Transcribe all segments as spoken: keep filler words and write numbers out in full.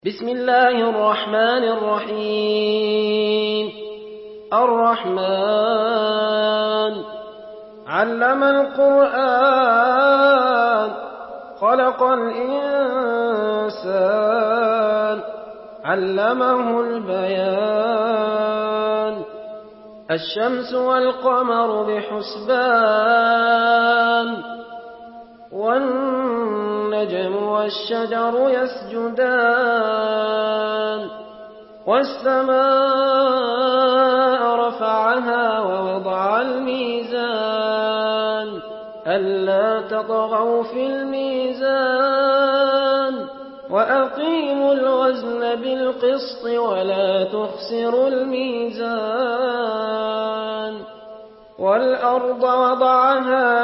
بسم الله الرحمن الرحيم الرحمن علم القرآن خلق الإنسان علمه البيان الشمس والقمر بحسبان والنجم والشجر يسجدان والسماء رفعها ووضع الميزان ألا تطغوا في الميزان وأقيموا الوزن بالقسط ولا تخسروا الميزان والأرض وضعها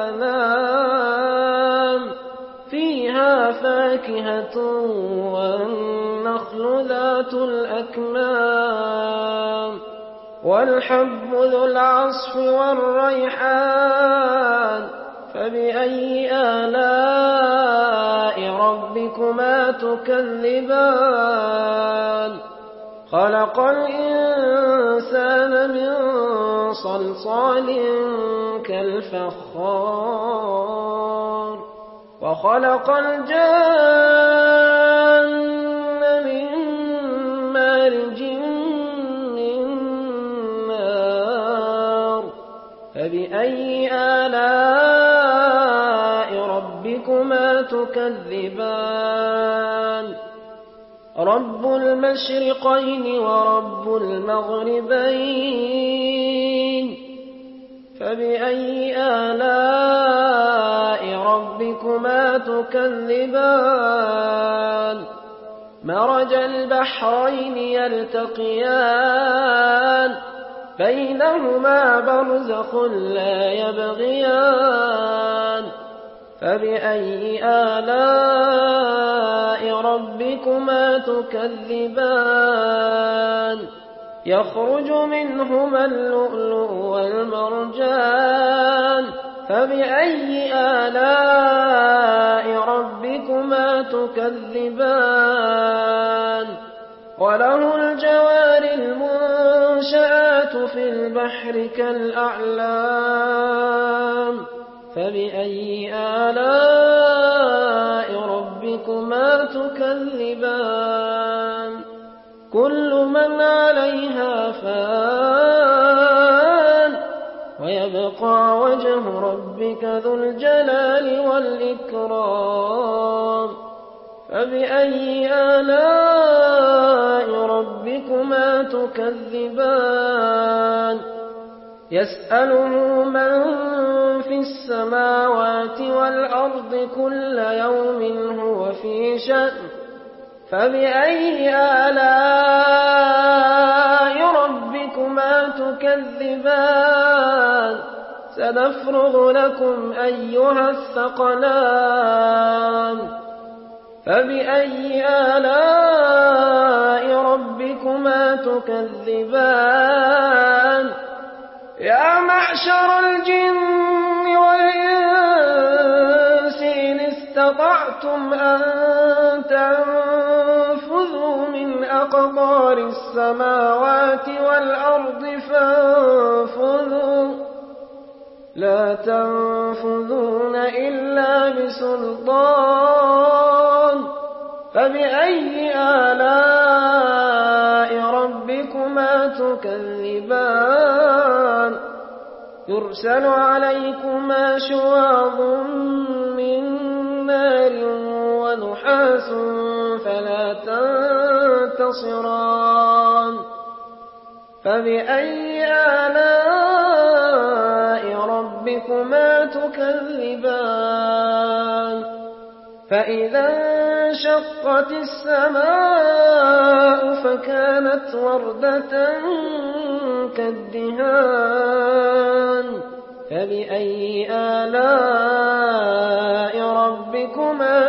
للأنام فيها فاكهة والنخل ذات الأكمام والحب ذو العصف والريحان فبأي آلاء ربكما تكذبان خلق الإنسان من صلصال كالفخار وخلق الجن من مارج من نار فبأي آلاء ربكما تكذبان رب المشرقين ورب المغربين فبأي آلاء ربكما تكذبان مرج البحرين يلتقيان بينهما برزخ لا يبغيان فبأي آلاء ربكما تكذبان يخرج منهما اللؤلؤ والمرجان فبأي آلاء ربكما تكذبان وله الجوار المنشآت في البحر كالأعلام فبأي آلاء ربكما تكذبان كل من عليها فان ويبقى وجه ربك ذو الجلال والإكرام فبأي آلاء ربكما تكذبان يسأله من في السماوات والأرض كل يوم هو في شأن فبأي آلاء ربكما تكذبان سنفرغ لكم أيها الثقلان فبأي آلاء ربكما تكذبان يا معشر الجن والإنس إن استطعتم أن تنفذوا من أقطار السماوات والأرض فانفذوا لا تنفذون إلا بسلطان فبأي آلاء ربكما تكذبان يرسل عليكما شواظ من نار ونحاس فلا تنتصران فبأي آلاء ربكما تكذبان فإذا انشقت السماء فكانت وردة كالدهان فبأي آلاء ربكما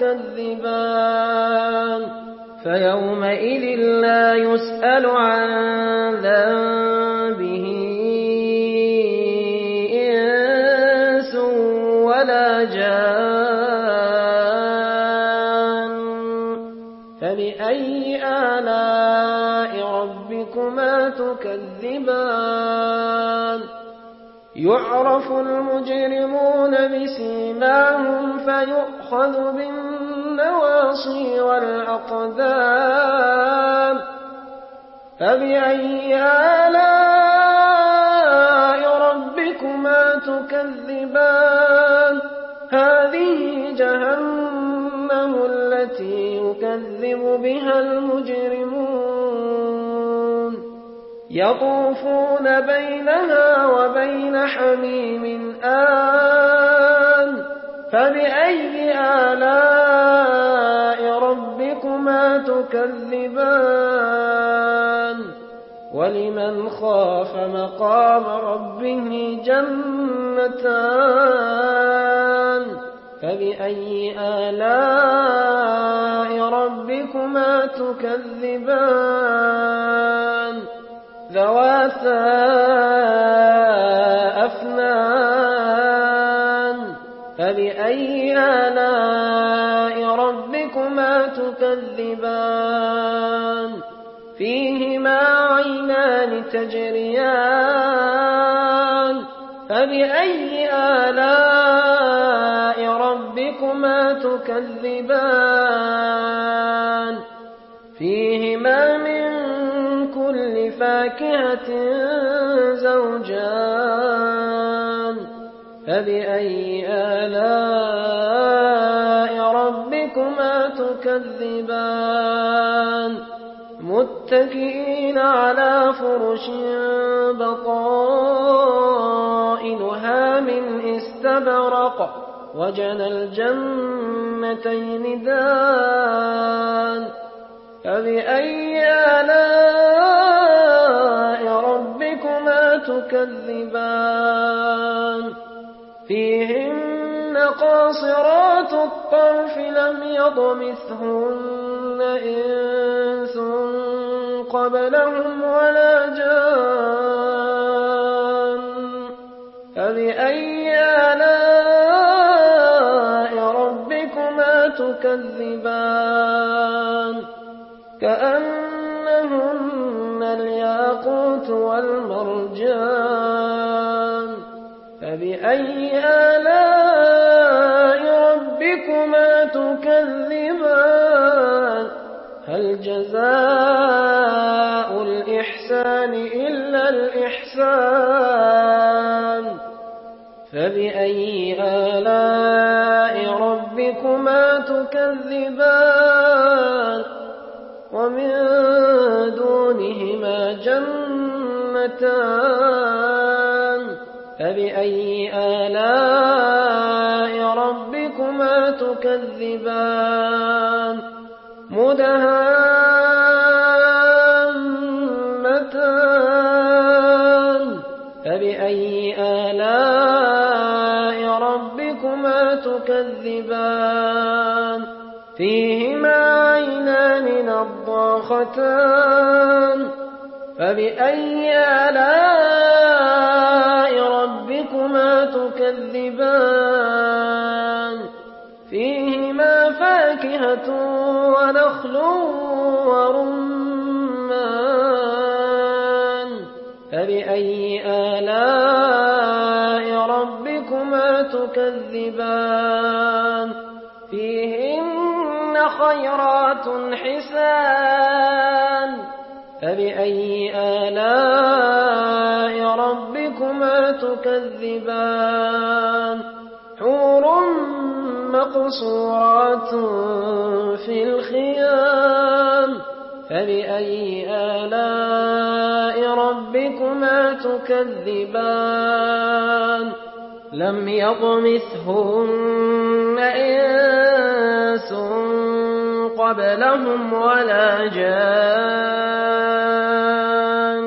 تكذبان فيومئذ لا يسأل عن ذنبه إنس ولا جان فبأي آلاء ربكما تكذبان يعرف المجرمون بسيماهم فيؤخذ بالنواصي والأقدام فبأي آلاء ربكما تكذبان هذه جهنم التي يكذب بها المجرمون يطوفون بينها وبين حميم آن فبأي آلاء ربكما تكذبان ولمن خاف مقام ربه جنتان فبأي آلاء ربكما تكذبان ذواتا أفنان فبأي آلاء ربكما تكذبان فيهما عينان تجريان فبأي آلاء ربكما تكذبان فيهما من كل فاكهة زوجان فبأي آلاء ربكما تكذبان متكئين على فرش بطائنها من استبرق وجنى الجنتين دان فبأي آلاء ربكما تكذبان فيهن قاصرات الطرف لم يطمثهن إنس قبلهم ولا جان فبأي آلاء ربكما تكذبان كأنهن الياقوت والمرجان فبأي آلاء ربكما تكذبان هل جزاء الإحسان إلا الإحسان فبأي آلاء ربكما تكذبان ومن دونهما جنتان فبأي آلاء ربكما تكذبان مدهامتان فبأي آلاء ربكما تكذبان فيهما عينان نضاختان فبأي آلاء ربكما تكذبان فيهما فاكهة ونخل ورمان فبأي آلاء ربكما تكذبان فيهن خيرات حسان فبأي آلاء ربكما تكذبان حور مقصورات في الخيام فبأي آلاء ربكما تكذبان لم يطمثهن إنس قبلهم ولا جان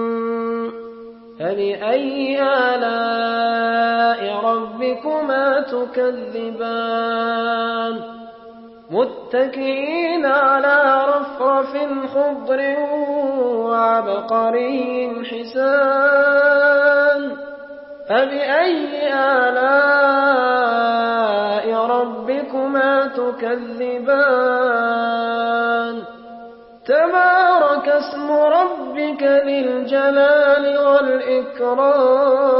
فبأي آلاء ربكما تكذبان متكئين على رفرف خضر وعبقري حسان فبأي آلاء ربكما تكذبان تبارك اسم ربك ذي الجلال والإكرام